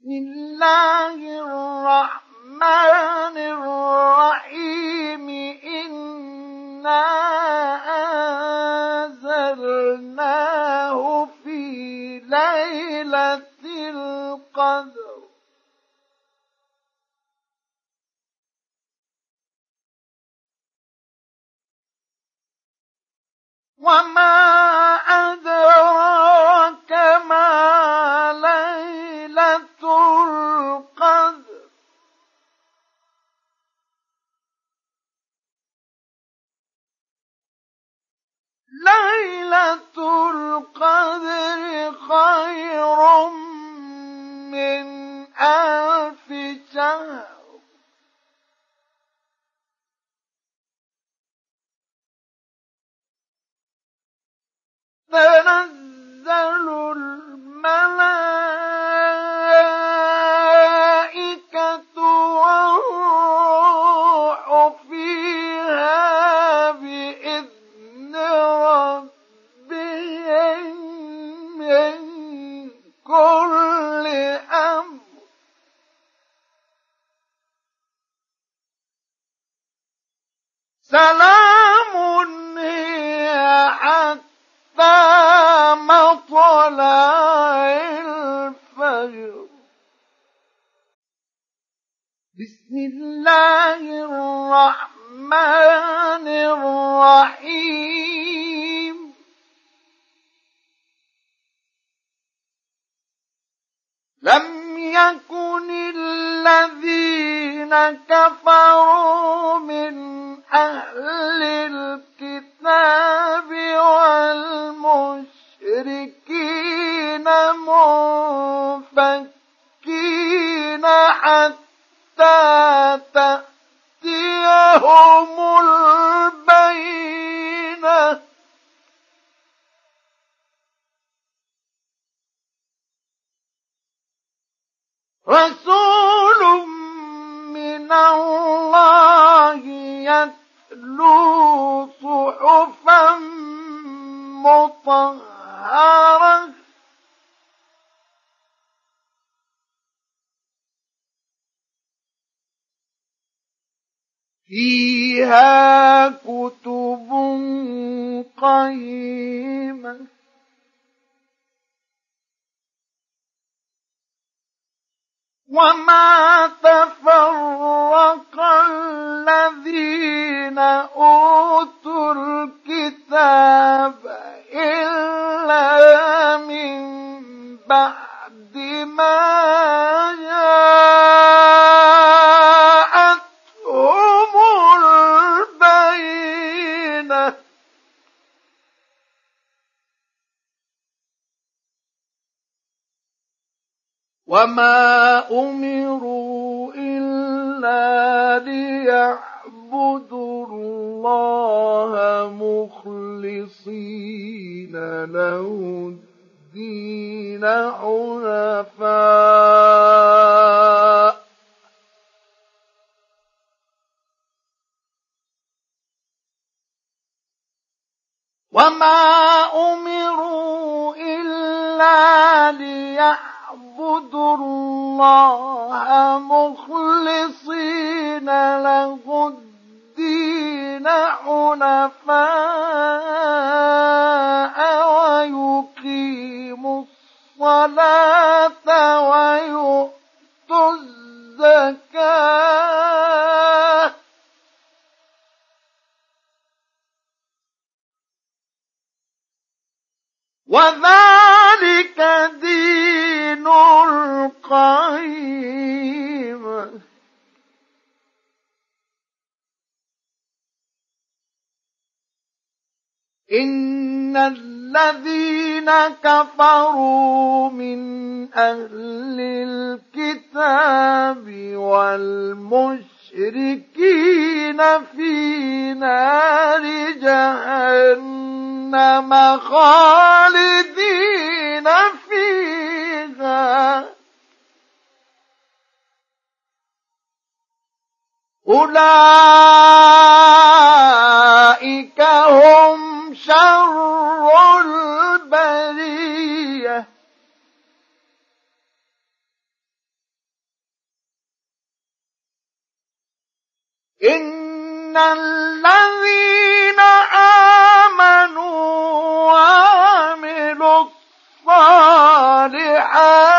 الله الرحمن الرحيم إنا أنزلناه في ليلة القدر وما أدراك ما ليلة القدر ليلة القدر خير من 1000 شهر تنزل الملائكة والروح فيها بإذن ربهم من كل أمر سلام هي حتى مطلع الفجر بسم الله الرحمن الرحيم لم يكن الذين كفروا من أهل الكتاب والمشركين منفكين حتى تأتيهم البينة رسول من الله يتلو صحفا مطهرة فيها كتب قيمة وما تفرق الذين أوتوا الكتاب إلا من بعد ما جاءتهم البينة وما أمروا إلا ليعبدوا الله مخلصين له الدين حنفاء وما أمروا إلا ليعبدوا الله مخلصين له الدين حنفاء ويقيموا الصلاة ويؤتوا الزكاة وذلك دين القيم إن الذين كفروا من أهل الكتاب والمشركين في نار جهنم خالدين فيها أولئك هم شر البرية إن الذين آمنوا وعملوا الصالحات